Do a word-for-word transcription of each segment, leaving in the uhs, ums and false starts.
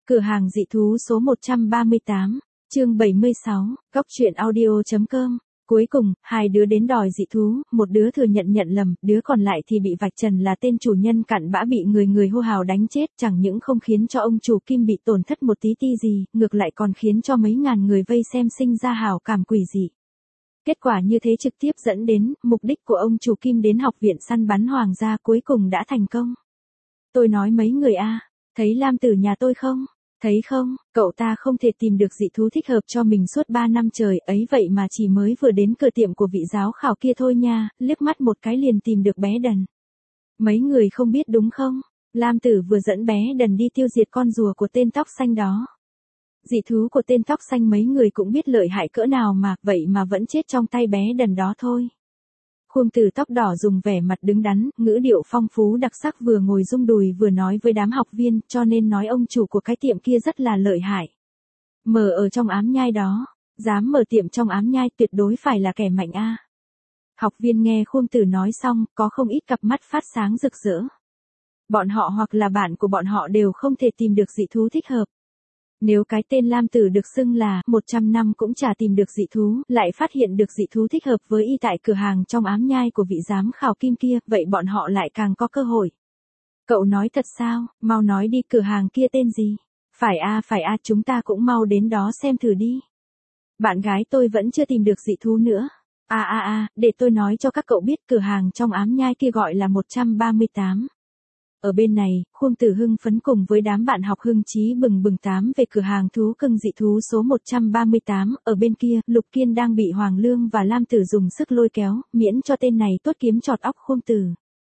Cửa hàng dị thú số một trăm ba mươi tám, chương bảy mươi sáu, góc truyện audio.com. Cuối cùng, hai đứa đến đòi dị thú, một đứa thừa nhận nhận lầm, đứa còn lại thì bị vạch trần là tên chủ nhân cặn bã bị người người hô hào đánh chết, chẳng những không khiến cho ông chủ Kim bị tổn thất một tí ti gì, ngược lại còn khiến cho mấy ngàn người vây xem sinh ra hào cảm quỷ dị. Kết quả như thế trực tiếp dẫn đến, mục đích của ông chủ Kim đến học viện săn bắn hoàng gia cuối cùng đã thành công. Tôi nói mấy người a, thấy Lam Tử nhà tôi không? Thấy không, cậu ta không thể tìm được dị thú thích hợp cho mình suốt ba năm trời, ấy vậy mà chỉ mới vừa đến cửa tiệm của vị giáo khảo kia thôi nha, liếc mắt một cái liền tìm được bé Đần. Mấy người không biết đúng không? Lam Tử vừa dẫn bé Đần đi tiêu diệt con rùa của tên tóc xanh đó. Dị thú của tên tóc xanh mấy người cũng biết lợi hại cỡ nào mà, vậy mà vẫn chết trong tay bé Đần đó thôi. Khuông Tử tóc đỏ dùng vẻ mặt đứng đắn, ngữ điệu phong phú đặc sắc vừa ngồi rung đùi vừa nói với đám học viên, cho nên nói ông chủ của cái tiệm kia rất là lợi hại. Mở ở trong ám nhai đó, dám mở tiệm trong ám nhai tuyệt đối phải là kẻ mạnh a. Học viên nghe Khuông Tử nói xong, có không ít cặp mắt phát sáng rực rỡ. Bọn họ hoặc là bạn của bọn họ đều không thể tìm được dị thú thích hợp. Nếu cái tên Lam Tử được xưng là một trăm năm cũng chả tìm được dị thú, lại phát hiện được dị thú thích hợp với y tại cửa hàng trong ám nhai của vị giám khảo Kim kia, vậy bọn họ lại càng có cơ hội. Cậu nói thật sao, mau nói đi, cửa hàng kia tên gì? Phải a phải a, chúng ta cũng mau đến đó xem thử đi. Bạn gái tôi vẫn chưa tìm được dị thú nữa. A a a, để tôi nói cho các cậu biết, cửa hàng trong ám nhai kia gọi là một trăm ba mươi tám. Ở bên này, Khuông Tử hưng phấn cùng với đám bạn học hưng chí bừng bừng tám về cửa hàng thú cưng dị thú số một trăm ba mươi tám, ở bên kia, Lục Kiên đang bị Hoàng Lương và Lam Tử dùng sức lôi kéo, miễn cho tên này tốt kiếm chọt óc Khuông Tử.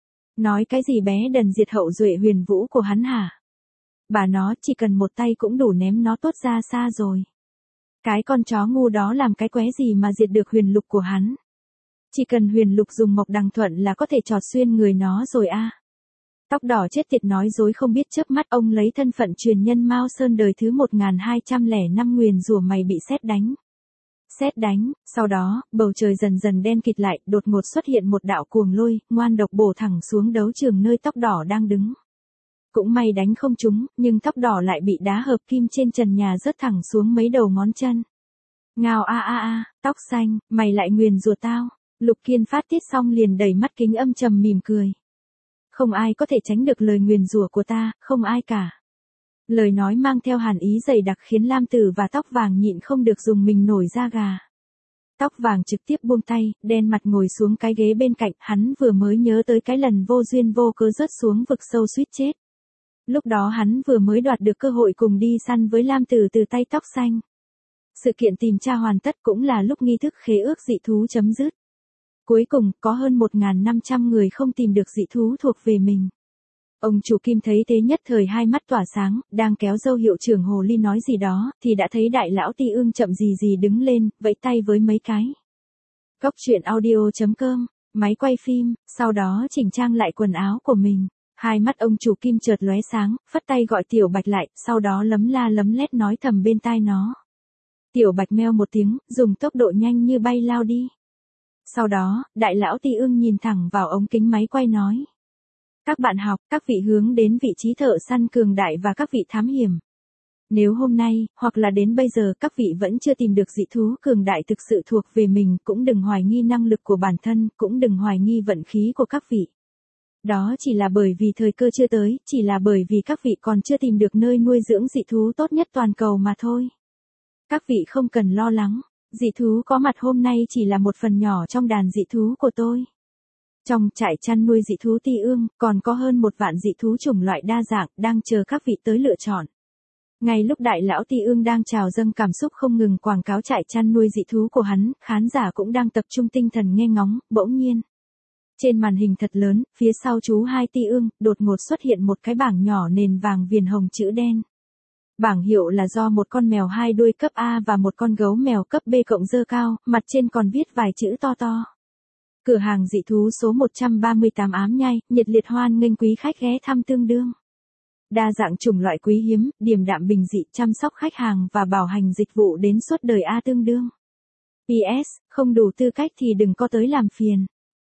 Nói cái gì bé Đần diệt hậu duệ huyền vũ của hắn hả? Bà nó chỉ cần một tay cũng đủ ném nó tốt ra xa rồi. Cái con chó ngu đó làm cái qué gì mà diệt được huyền lục của hắn? Chỉ cần huyền lục dùng mộc đằng thuận là có thể chọt xuyên người nó rồi a. À. Tóc đỏ chết tiệt nói dối không biết chớp mắt, ông lấy thân phận truyền nhân Mao Sơn đời thứ một nghìn hai trăm lẻ năm nguyền rủa mày bị sét đánh. Sét đánh, sau đó, bầu trời dần dần đen kịt lại, đột ngột xuất hiện một đạo cuồng lôi, ngoan độc bổ thẳng xuống đấu trường nơi tóc đỏ đang đứng. Cũng may đánh không trúng, nhưng tóc đỏ lại bị đá hợp kim trên trần nhà rớt thẳng xuống mấy đầu ngón chân. Ngao a a a, tóc xanh, mày lại nguyền rủa tao. Lục Kiên phát tiết xong liền đẩy mắt kính âm trầm mỉm cười. Không ai có thể tránh được lời nguyền rủa của ta, không ai cả. Lời nói mang theo hàn ý dày đặc khiến Lam Tử và tóc vàng nhịn không được dùng mình nổi da gà. Tóc vàng trực tiếp buông tay, đen mặt ngồi xuống cái ghế bên cạnh, hắn vừa mới nhớ tới cái lần vô duyên vô cớ rớt xuống vực sâu suýt chết. Lúc đó hắn vừa mới đoạt được cơ hội cùng đi săn với Lam Tử từ tay tóc xanh. Sự kiện tìm tra hoàn tất cũng là lúc nghi thức khế ước dị thú chấm dứt. Cuối cùng, có hơn một nghìn năm trăm người không tìm được dị thú thuộc về mình. Ông chủ Kim thấy thế nhất thời hai mắt tỏa sáng, đang kéo dâu hiệu trưởng Hồ Ly nói gì đó, thì đã thấy đại lão Ti Ương chậm gì gì đứng lên, vẫy tay với mấy cái. Góc truyện audio.com, máy quay phim, sau đó chỉnh trang lại quần áo của mình. Hai mắt ông chủ Kim chợt lóe sáng, phất tay gọi Tiểu Bạch lại, sau đó lấm la lấm lét nói thầm bên tai nó. Tiểu Bạch meo một tiếng, dùng tốc độ nhanh như bay lao đi. Sau đó, đại lão Ti Ương nhìn thẳng vào ống kính máy quay nói. Các bạn học, các vị hướng đến vị trí thợ săn cường đại và các vị thám hiểm. Nếu hôm nay, hoặc là đến bây giờ các vị vẫn chưa tìm được dị thú cường đại thực sự thuộc về mình, cũng đừng hoài nghi năng lực của bản thân, cũng đừng hoài nghi vận khí của các vị. Đó chỉ là bởi vì thời cơ chưa tới, chỉ là bởi vì các vị còn chưa tìm được nơi nuôi dưỡng dị thú tốt nhất toàn cầu mà thôi. Các vị không cần lo lắng. Dị thú có mặt hôm nay chỉ là một phần nhỏ trong đàn dị thú của tôi. Trong trại chăn nuôi dị thú Ti Ương, còn có hơn một vạn dị thú chủng loại đa dạng, đang chờ các vị tới lựa chọn. Ngay lúc đại lão Ti Ương đang trào dâng cảm xúc không ngừng quảng cáo trại chăn nuôi dị thú của hắn, khán giả cũng đang tập trung tinh thần nghe ngóng, bỗng nhiên. Trên màn hình thật lớn, phía sau chú hai Ti Ương, đột ngột xuất hiện một cái bảng nhỏ nền vàng viền hồng chữ đen. Bảng hiệu là do một con mèo hai đuôi cấp A và một con gấu mèo cấp B cộng giơ cao, mặt trên còn viết vài chữ to to. Cửa hàng dị thú số một trăm ba mươi tám ám nhai, nhiệt liệt hoan nghênh quý khách ghé thăm tương đương. Đa dạng chủng loại quý hiếm, điềm đạm bình dị, chăm sóc khách hàng và bảo hành dịch vụ đến suốt đời A tương đương. pê ét, không đủ tư cách thì đừng có tới làm phiền.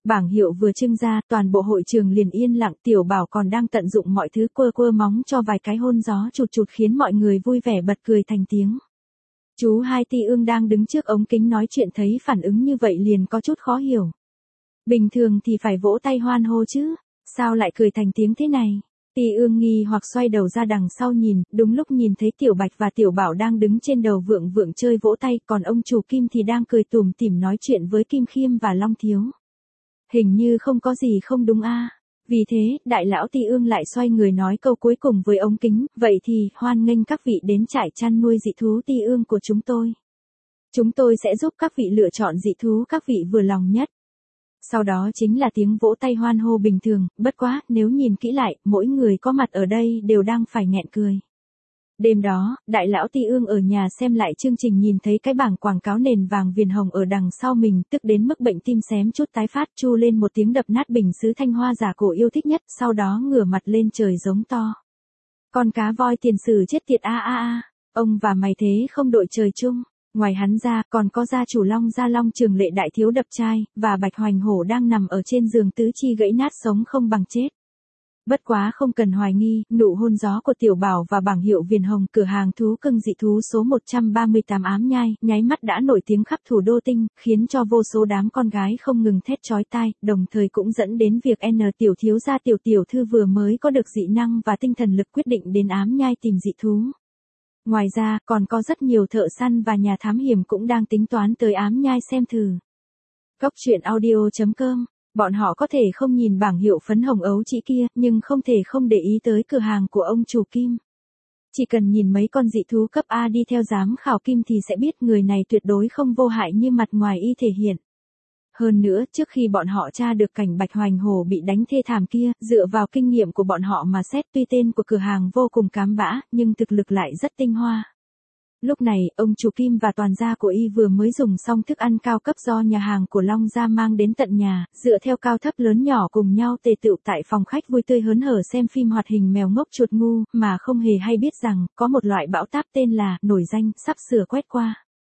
Bảng hiệu vừa trưng ra, toàn bộ hội trường liền yên lặng, Tiểu Bảo còn đang tận dụng mọi thứ quơ quơ móng cho vài cái hôn gió chụt chụt khiến mọi người vui vẻ bật cười thành tiếng. Chú Hai Ti Ương đang đứng trước ống kính nói chuyện thấy phản ứng như vậy liền có chút khó hiểu. Bình thường thì phải vỗ tay hoan hô chứ, sao lại cười thành tiếng thế này? Ti Ương nghi hoặc xoay đầu ra đằng sau nhìn, đúng lúc nhìn thấy Tiểu Bạch và Tiểu Bảo đang đứng trên đầu Vượng Vượng chơi vỗ tay, còn ông chủ Kim thì đang cười tủm tỉm nói chuyện với Kim Khiêm và Long Thiếu. Hình như không có gì không đúng a. Vì thế, đại lão Ti Ương lại xoay người nói câu cuối cùng với ống kính, vậy thì, hoan nghênh các vị đến trại chăn nuôi dị thú Ti Ương của chúng tôi. Chúng tôi sẽ giúp các vị lựa chọn dị thú các vị vừa lòng nhất. Sau đó chính là tiếng vỗ tay hoan hô bình thường, bất quá, nếu nhìn kỹ lại, mỗi người có mặt ở đây đều đang phải nghẹn cười. Đêm đó, đại lão Ti Ương ở nhà xem lại chương trình nhìn thấy cái bảng quảng cáo nền vàng viền hồng ở đằng sau mình, tức đến mức bệnh tim xém chút tái phát, chu lên một tiếng đập nát bình sứ thanh hoa giả cổ yêu thích nhất, sau đó ngửa mặt lên trời giống to. Con cá voi tiền sử chết tiệt a a a, ông và mày thế không đội trời chung. Ngoài hắn ra, còn có gia chủ Long Gia Long Trường Lệ đại thiếu đập trai, và Bạch Hoành Hổ đang nằm ở trên giường tứ chi gãy nát sống không bằng chết. Bất quá không cần hoài nghi, nụ hôn gió của Tiểu Bảo và bảng hiệu viền hồng cửa hàng thú cưng dị thú số một trăm ba mươi tám Ám Nhai, nháy mắt đã nổi tiếng khắp thủ đô tinh, khiến cho vô số đám con gái không ngừng thét chói tai, đồng thời cũng dẫn đến việc N tiểu thiếu gia tiểu tiểu thư vừa mới có được dị năng và tinh thần lực quyết định đến Ám Nhai tìm dị thú. Ngoài ra, còn có rất nhiều thợ săn và nhà thám hiểm cũng đang tính toán tới Ám Nhai xem thử. Góc truyện audio chấm com. Bọn họ có thể không nhìn bảng hiệu phấn hồng ấu chỉ kia, nhưng không thể không để ý tới cửa hàng của ông chủ Kim. Chỉ cần nhìn mấy con dị thú cấp A đi theo giám khảo Kim thì sẽ biết người này tuyệt đối không vô hại như mặt ngoài y thể hiện. Hơn nữa, trước khi bọn họ tra được cảnh Bạch Hoành Hổ bị đánh thê thảm kia, dựa vào kinh nghiệm của bọn họ mà xét, tuy tên của cửa hàng vô cùng cám bã, nhưng thực lực lại rất tinh hoa. Lúc này, ông chủ Kim và toàn gia của y vừa mới dùng xong thức ăn cao cấp do nhà hàng của Long Gia mang đến tận nhà, dựa theo cao thấp lớn nhỏ cùng nhau tề tựu tại phòng khách vui tươi hớn hở xem phim hoạt hình mèo ngốc chuột ngu, mà không hề hay biết rằng, có một loại bão táp tên là, nổi danh, sắp sửa quét qua.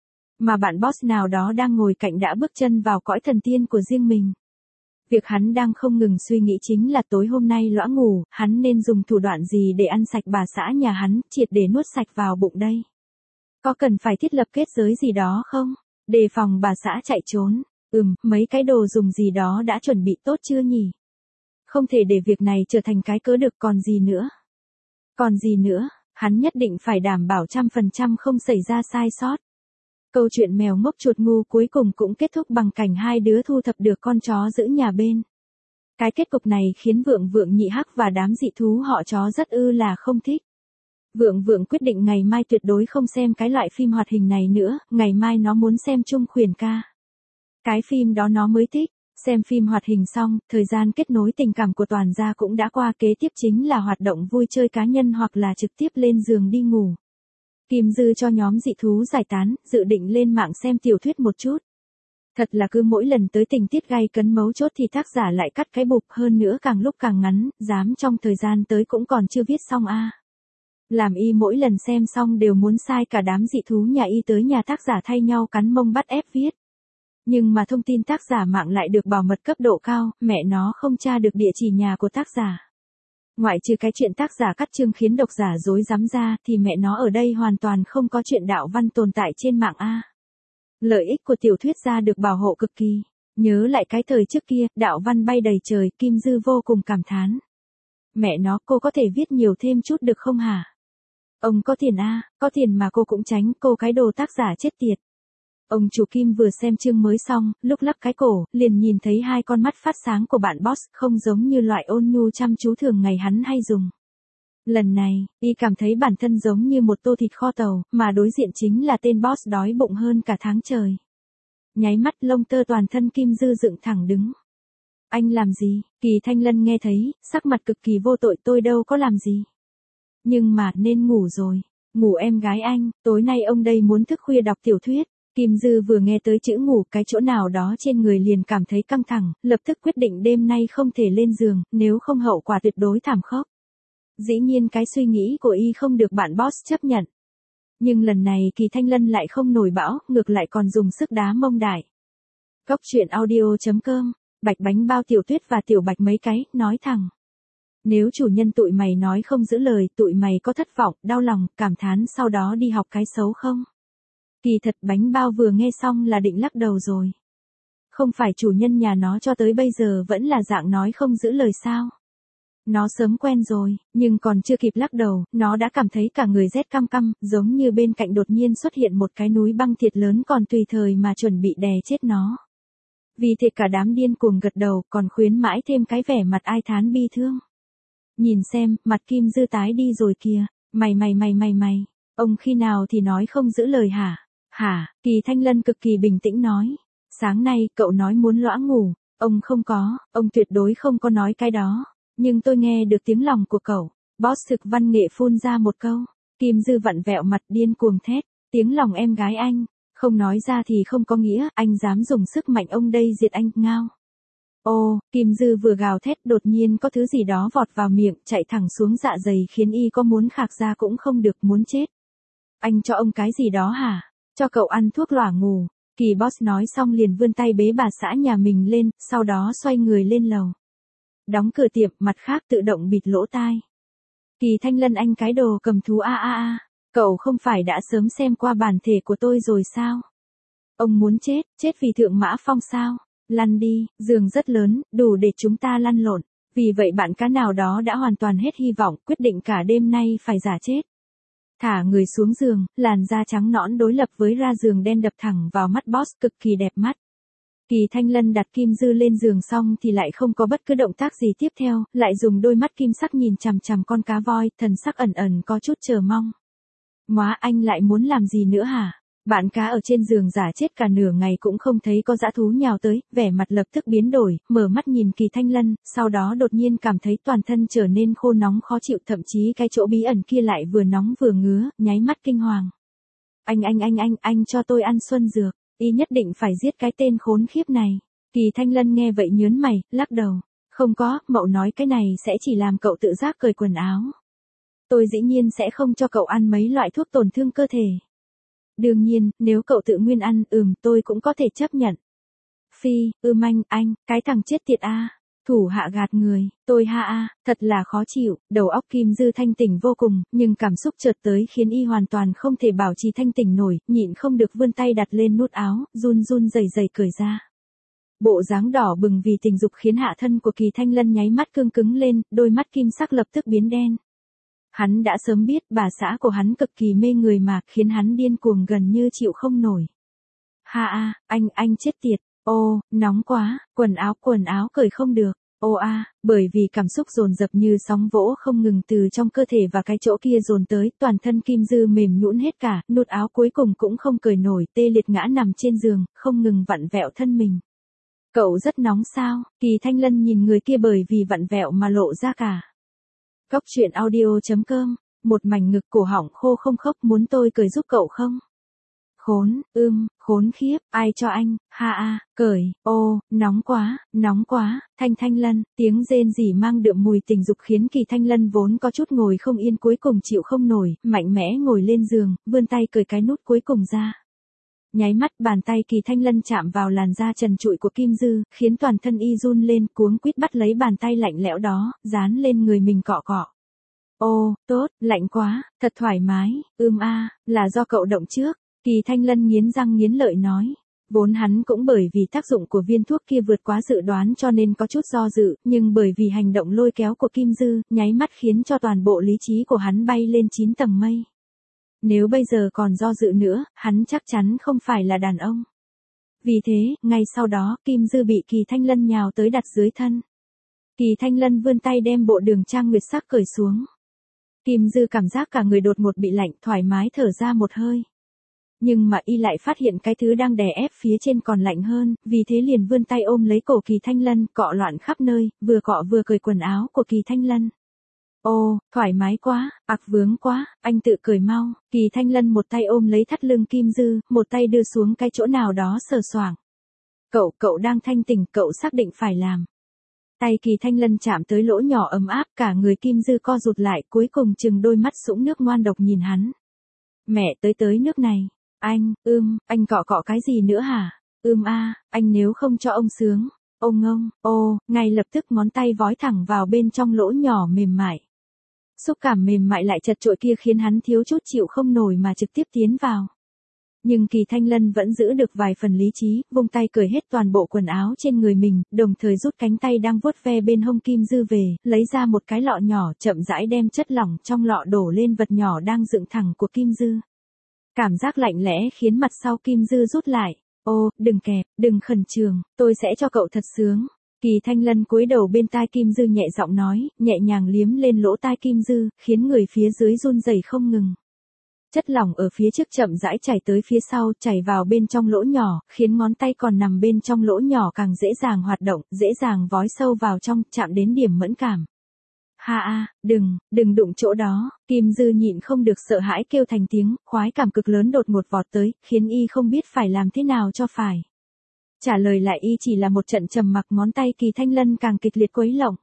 Mà bạn boss nào đó đang ngồi cạnh đã bước chân vào cõi thần tiên của riêng mình. Việc hắn đang không ngừng suy nghĩ chính là tối hôm nay lõa ngủ, hắn nên dùng thủ đoạn gì để ăn sạch bà xã nhà hắn, triệt để nuốt sạch vào bụng đây. Có cần phải thiết lập kết giới gì đó không? Đề phòng bà xã chạy trốn. Ừm, mấy cái đồ dùng gì đó đã chuẩn bị tốt chưa nhỉ? Không thể để việc này trở thành cái cớ được, còn gì nữa? Còn gì nữa? Hắn nhất định phải đảm bảo trăm phần trăm không xảy ra sai sót. Câu chuyện mèo ngốc chuột ngu cuối cùng cũng kết thúc bằng cảnh hai đứa thu thập được con chó giữ nhà bên. Cái kết cục này khiến Vượng Vượng Nhị Hắc và đám dị thú họ chó rất ư là không thích. Vượng Vượng quyết định ngày mai tuyệt đối không xem cái loại phim hoạt hình này nữa, ngày mai nó muốn xem Trung Khuyển Ca. Cái phim đó nó mới thích. Xem phim hoạt hình xong, thời gian kết nối tình cảm của toàn gia cũng đã qua, kế tiếp chính là hoạt động vui chơi cá nhân hoặc là trực tiếp lên giường đi ngủ. Kim Dư cho nhóm dị thú giải tán, dự định lên mạng xem tiểu thuyết một chút. Thật là cứ mỗi lần tới tình tiết gay cấn mấu chốt thì tác giả lại cắt cái bục, hơn nữa càng lúc càng ngắn, dám trong thời gian tới cũng còn chưa viết xong a. À. Làm y mỗi lần xem xong đều muốn sai cả đám dị thú nhà y tới nhà tác giả thay nhau cắn mông bắt ép viết. Nhưng mà thông tin tác giả mạng lại được bảo mật cấp độ cao, mẹ nó không tra được địa chỉ nhà của tác giả. Ngoại trừ cái chuyện tác giả cắt chương khiến độc giả dối rắm ra, thì mẹ nó ở đây hoàn toàn không có chuyện đạo văn tồn tại trên mạng a. Lợi ích của tiểu thuyết gia được bảo hộ cực kỳ. Nhớ lại cái thời trước kia, đạo văn bay đầy trời, Kim Dư vô cùng cảm thán. Mẹ nó, cô có thể viết nhiều thêm chút được không hả? Ông có tiền a, có tiền mà cô cũng tránh, cô cái đồ tác giả chết tiệt. Ông chủ Kim vừa xem chương mới xong, lúc lắc cái cổ, liền nhìn thấy hai con mắt phát sáng của bạn boss, không giống như loại ôn nhu chăm chú thường ngày hắn hay dùng. Lần này, y cảm thấy bản thân giống như một tô thịt kho tàu, mà đối diện chính là tên boss đói bụng hơn cả tháng trời. Nháy mắt lông tơ toàn thân Kim Dư dựng thẳng đứng. Anh làm gì? Kỳ Thanh Lân nghe thấy, sắc mặt cực kỳ vô tội, tôi đâu có làm gì. Nhưng mà, nên ngủ rồi. Ngủ em gái anh, tối nay ông đây muốn thức khuya đọc tiểu thuyết. Kim Dư vừa nghe tới chữ ngủ, cái chỗ nào đó trên người liền cảm thấy căng thẳng, lập tức quyết định đêm nay không thể lên giường, nếu không hậu quả tuyệt đối thảm khốc. Dĩ nhiên cái suy nghĩ của y không được bạn boss chấp nhận. Nhưng lần này Kỳ Thanh Lân lại không nổi bão, ngược lại còn dùng sức đá mông đại. Góc truyện audio chấm com Bạch Bánh Bao, Tiểu Tuyết và Tiểu Bạch mấy cái, nói thẳng. Nếu chủ nhân tụi mày nói không giữ lời, tụi mày có thất vọng, đau lòng, cảm thán sau đó đi học cái xấu không? Kỳ thật Bánh Bao vừa nghe xong là định lắc đầu rồi. Không phải chủ nhân nhà nó cho tới bây giờ vẫn là dạng nói không giữ lời sao? Nó sớm quen rồi, nhưng còn chưa kịp lắc đầu, nó đã cảm thấy cả người rét căm căm, giống như bên cạnh đột nhiên xuất hiện một cái núi băng thiệt lớn còn tùy thời mà chuẩn bị đè chết nó. Vì thế cả đám điên cuồng gật đầu, còn khuyến mãi thêm cái vẻ mặt ai thán bi thương. Nhìn xem, mặt Kim Dư tái đi rồi kìa, mày mày mày mày mày, ông khi nào thì nói không giữ lời hả? Hả? Kỳ Thanh Lân cực kỳ bình tĩnh nói. Sáng nay, cậu nói muốn lõa ngủ, ông không có, ông tuyệt đối không có nói cái đó. Nhưng tôi nghe được tiếng lòng của cậu. Boss thực văn nghệ phun ra một câu. Kim Dư vặn vẹo mặt điên cuồng thét. Tiếng lòng em gái anh. Không nói ra thì không có nghĩa, anh dám dùng sức mạnh ông đây diệt anh, ngao. Ô, Kim Dư vừa gào thét đột nhiên có thứ gì đó vọt vào miệng, chạy thẳng xuống dạ dày khiến y có muốn khạc ra cũng không được, muốn chết. Anh cho ông cái gì đó hả? Cho cậu ăn thuốc lỏa ngủ. Kỳ boss nói xong liền vươn tay bế bà xã nhà mình lên, sau đó xoay người lên lầu. Đóng cửa tiệm, mặt khác tự động bịt lỗ tai. Kỳ Thanh Lân, anh cái đồ cầm thú a a a, cậu không phải đã sớm xem qua bản thể của tôi rồi sao? Ông muốn chết, chết vì Thượng Mã Phong sao? Lăn đi, giường rất lớn, đủ để chúng ta lăn lộn. Vì vậy bạn cá nào đó đã hoàn toàn hết hy vọng, quyết định cả đêm nay phải giả chết. Thả người xuống giường, làn da trắng nõn đối lập với ra giường đen đập thẳng vào mắt boss, cực kỳ đẹp mắt. Kỳ Thanh Lân đặt Kim Dư lên giường xong thì lại không có bất cứ động tác gì tiếp theo, lại dùng đôi mắt kim sắc nhìn chằm chằm con cá voi, thần sắc ẩn ẩn có chút chờ mong. Móa, anh lại muốn làm gì nữa hả? Bạn cá ở trên giường giả chết cả nửa ngày cũng không thấy có dã thú nhào tới, vẻ mặt lập tức biến đổi, mở mắt nhìn Kỳ Thanh Lân, sau đó đột nhiên cảm thấy toàn thân trở nên khô nóng khó chịu, thậm chí cái chỗ bí ẩn kia lại vừa nóng vừa ngứa, nháy mắt kinh hoàng. Anh anh anh anh, anh cho tôi ăn xuân dược. Y nhất định phải giết cái tên khốn khiếp này. Kỳ Thanh Lân nghe vậy nhớn mày, lắc đầu. Không có, mậu nói cái này sẽ chỉ làm cậu tự giác cởi quần áo. Tôi dĩ nhiên sẽ không cho cậu ăn mấy loại thuốc tổn thương cơ thể. Đương nhiên, nếu cậu tự nguyên ăn, ừm, tôi cũng có thể chấp nhận. Phi, ưm anh, anh, cái thằng chết tiệt a. Thủ hạ gạt người, tôi ha a, thật là khó chịu, đầu óc Kim Dư thanh tỉnh vô cùng, nhưng cảm xúc chợt tới khiến y hoàn toàn không thể bảo trì thanh tỉnh nổi, nhịn không được vươn tay đặt lên nút áo, run run rẩy rẩy cởi ra. Bộ dáng đỏ bừng vì tình dục khiến hạ thân của Kỳ Thanh Lân nháy mắt cương cứng lên, đôi mắt kim sắc lập tức biến đen. Hắn đã sớm biết bà xã của hắn cực kỳ mê người mà, khiến hắn điên cuồng gần như chịu không nổi. Ha a, anh, anh chết tiệt. Ô, nóng quá, quần áo quần áo cởi không được. Ô a, bởi vì cảm xúc dồn dập như sóng vỗ không ngừng từ trong cơ thể và cái chỗ kia dồn tới, toàn thân Kim Dư mềm nhũn hết cả, nút áo cuối cùng cũng không cởi nổi, tê liệt ngã nằm trên giường, không ngừng vặn vẹo thân mình. Cậu rất nóng sao? Kỳ Thanh Lân nhìn người kia bởi vì vặn vẹo mà lộ ra cả. Cóc truyện audio chấm com, một mảnh ngực cổ họng khô không khốc, muốn tôi cởi giúp cậu không? Khốn, ưm, khốn khiếp, ai cho anh, ha a, cởi, ô, nóng quá, nóng quá, Thanh Thanh Lân, tiếng rên rỉ mang đượm mùi tình dục khiến Kỳ Thanh Lân vốn có chút ngồi không yên cuối cùng chịu không nổi, mạnh mẽ ngồi lên giường, vươn tay cởi cái nút cuối cùng ra. Nháy mắt bàn tay Kỳ Thanh Lân chạm vào làn da trần trụi của Kim Dư, khiến toàn thân y run lên, cuống quýt bắt lấy bàn tay lạnh lẽo đó, dán lên người mình cọ cọ. Ô, tốt, lạnh quá, thật thoải mái, ưm a, là do cậu động trước. Kỳ Thanh Lân nghiến răng nghiến lợi nói. Vốn hắn cũng bởi vì tác dụng của viên thuốc kia vượt quá dự đoán cho nên có chút do dự, nhưng bởi vì hành động lôi kéo của Kim Dư, nháy mắt khiến cho toàn bộ lý trí của hắn bay lên chín tầng mây. Nếu bây giờ còn do dự nữa, hắn chắc chắn không phải là đàn ông. Vì thế, ngay sau đó, Kim Dư bị Kỳ Thanh Lân nhào tới đặt dưới thân. Kỳ Thanh Lân vươn tay đem bộ đường trang nguyệt sắc cởi xuống. Kim Dư cảm giác cả người đột ngột bị lạnh, thoải mái thở ra một hơi. Nhưng mà y lại phát hiện cái thứ đang đè ép phía trên còn lạnh hơn, vì thế liền vươn tay ôm lấy cổ Kỳ Thanh Lân, cọ loạn khắp nơi, vừa cọ vừa cởi quần áo của Kỳ Thanh Lân. Ô, thoải mái quá, ặc vướng quá, anh tự cởi mau. Kỳ Thanh Lân một tay ôm lấy thắt lưng Kim Dư, một tay đưa xuống cái chỗ nào đó sờ soạng. Cậu, cậu đang thanh tỉnh, cậu xác định phải làm. Tay Kỳ Thanh Lân chạm tới lỗ nhỏ ấm áp, cả người Kim Dư co rụt lại, cuối cùng chừng đôi mắt sũng nước ngoan độc nhìn hắn. Mẹ tới tới nước này. Anh, ưm, anh cọ cọ cái gì nữa hả? Ưm a, anh nếu không cho ông sướng. Ông ngông, ô, ngay lập tức ngón tay vói thẳng vào bên trong lỗ nhỏ mềm mại. Xúc cảm mềm mại lại chật chội kia khiến hắn thiếu chút chịu không nổi mà trực tiếp tiến vào. Nhưng Kỳ Thanh Lân vẫn giữ được vài phần lý trí, vung tay cởi hết toàn bộ quần áo trên người mình, đồng thời rút cánh tay đang vuốt ve bên hông Kim Dư về, lấy ra một cái lọ nhỏ, chậm rãi đem chất lỏng trong lọ đổ lên vật nhỏ đang dựng thẳng của Kim Dư. Cảm giác lạnh lẽ khiến mặt sau Kim Dư rút lại. Ô, đừng kẹp, đừng khẩn trương, tôi sẽ cho cậu thật sướng. Kỳ Thanh Lân cúi đầu bên tai Kim Dư nhẹ giọng nói, nhẹ nhàng liếm lên lỗ tai Kim Dư, khiến người phía dưới run rẩy không ngừng. Chất lỏng ở phía trước chậm rãi chảy tới phía sau, chảy vào bên trong lỗ nhỏ, khiến ngón tay còn nằm bên trong lỗ nhỏ càng dễ dàng hoạt động, dễ dàng vói sâu vào trong, chạm đến điểm mẫn cảm. Ha a, đừng, đừng đụng chỗ đó, Kim Dư nhịn không được sợ hãi kêu thành tiếng, khoái cảm cực lớn đột ngột vọt tới, khiến y không biết phải làm thế nào cho phải. Trả lời lại y chỉ là một trận trầm mặc, ngón tay Kỳ Thanh Lân càng kịch liệt quấy lộng.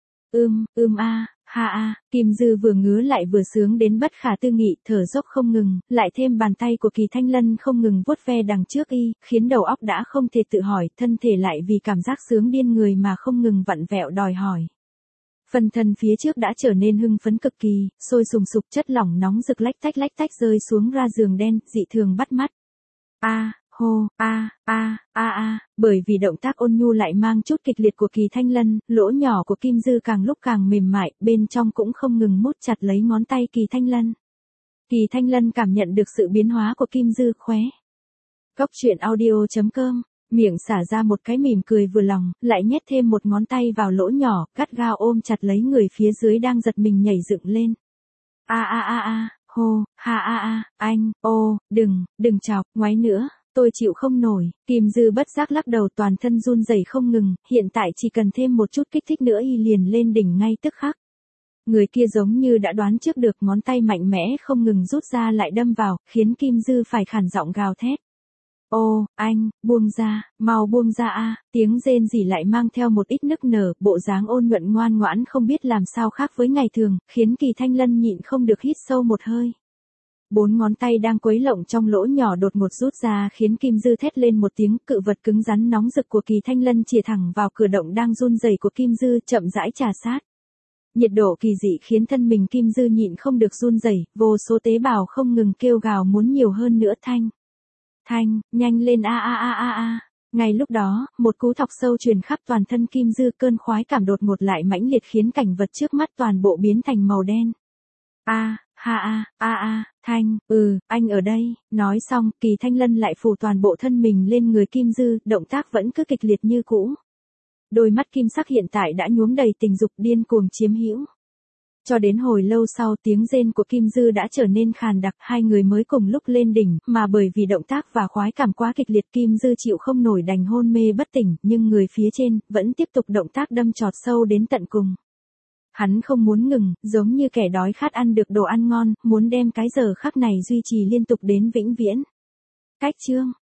Ưm, ưm a, ha a, Kim Dư vừa ngứa lại vừa sướng đến bất khả tư nghị, thở dốc không ngừng, lại thêm bàn tay của Kỳ Thanh Lân không ngừng vuốt ve đằng trước y, khiến đầu óc đã không thể tự hỏi, thân thể lại vì cảm giác sướng điên người mà không ngừng vặn vẹo đòi hỏi. Phần thân phía trước đã trở nên hưng phấn cực kỳ, sôi sùng sục, chất lỏng nóng rực lách tách lách tách rơi xuống ra giường đen, dị thường bắt mắt. A, hô, a, a, a a, bởi vì động tác ôn nhu lại mang chút kịch liệt của Kỳ Thanh Lân, lỗ nhỏ của Kim Dư càng lúc càng mềm mại, bên trong cũng không ngừng mút chặt lấy ngón tay Kỳ Thanh Lân. Kỳ Thanh Lân cảm nhận được sự biến hóa của Kim Dư khóe. Cốc truyện audio chấm com, miệng xả ra một cái mỉm cười vừa lòng, lại nhét thêm một ngón tay vào lỗ nhỏ, gắt gao ôm chặt lấy người phía dưới đang giật mình nhảy dựng lên. A a a a, hô, ha a a, anh, ô, đừng, đừng chọc, ngoáy nữa. Tôi chịu không nổi, Kim Dư bất giác lắc đầu, toàn thân run rẩy không ngừng, hiện tại chỉ cần thêm một chút kích thích nữa y liền lên đỉnh ngay tức khắc. Người kia giống như đã đoán trước được, ngón tay mạnh mẽ không ngừng rút ra lại đâm vào, khiến Kim Dư phải khản giọng gào thét. Ô, anh, buông ra, mau buông ra a, tiếng rên rỉ lại mang theo một ít nức nở, bộ dáng ôn nhuận ngoan ngoãn không biết làm sao khác với ngày thường, khiến Kỳ Thanh Lân nhịn không được hít sâu một hơi. Bốn ngón tay đang quấy lộng trong lỗ nhỏ đột ngột rút ra khiến Kim Dư thét lên một tiếng, cự vật cứng rắn nóng rực của Kỳ Thanh Lân chìa thẳng vào cửa động đang run rẩy của Kim Dư, chậm rãi trà sát. Nhiệt độ kỳ dị khiến thân mình Kim Dư nhịn không được run rẩy, vô số tế bào không ngừng kêu gào muốn nhiều hơn nữa. Thanh, thanh, nhanh lên a a a a a. Ngay lúc đó, một cú thọc sâu truyền khắp toàn thân Kim Dư, cơn khoái cảm đột ngột lại mãnh liệt khiến cảnh vật trước mắt toàn bộ biến thành màu đen. A, ha a, a a, Thanh, ừ, anh ở đây. Nói xong, Kỳ Thanh Lân lại phủ toàn bộ thân mình lên người Kim Dư, động tác vẫn cứ kịch liệt như cũ. Đôi mắt kim sắc hiện tại đã nhuốm đầy tình dục điên cuồng chiếm hữu. Cho đến hồi lâu sau, tiếng rên của Kim Dư đã trở nên khàn đặc, hai người mới cùng lúc lên đỉnh, mà bởi vì động tác và khoái cảm quá kịch liệt, Kim Dư chịu không nổi đành hôn mê bất tỉnh, nhưng người phía trên vẫn tiếp tục động tác đâm chọt sâu đến tận cùng. Hắn không muốn ngừng, giống như kẻ đói khát ăn được đồ ăn ngon, muốn đem cái giờ khắc này duy trì liên tục đến vĩnh viễn. Cách chương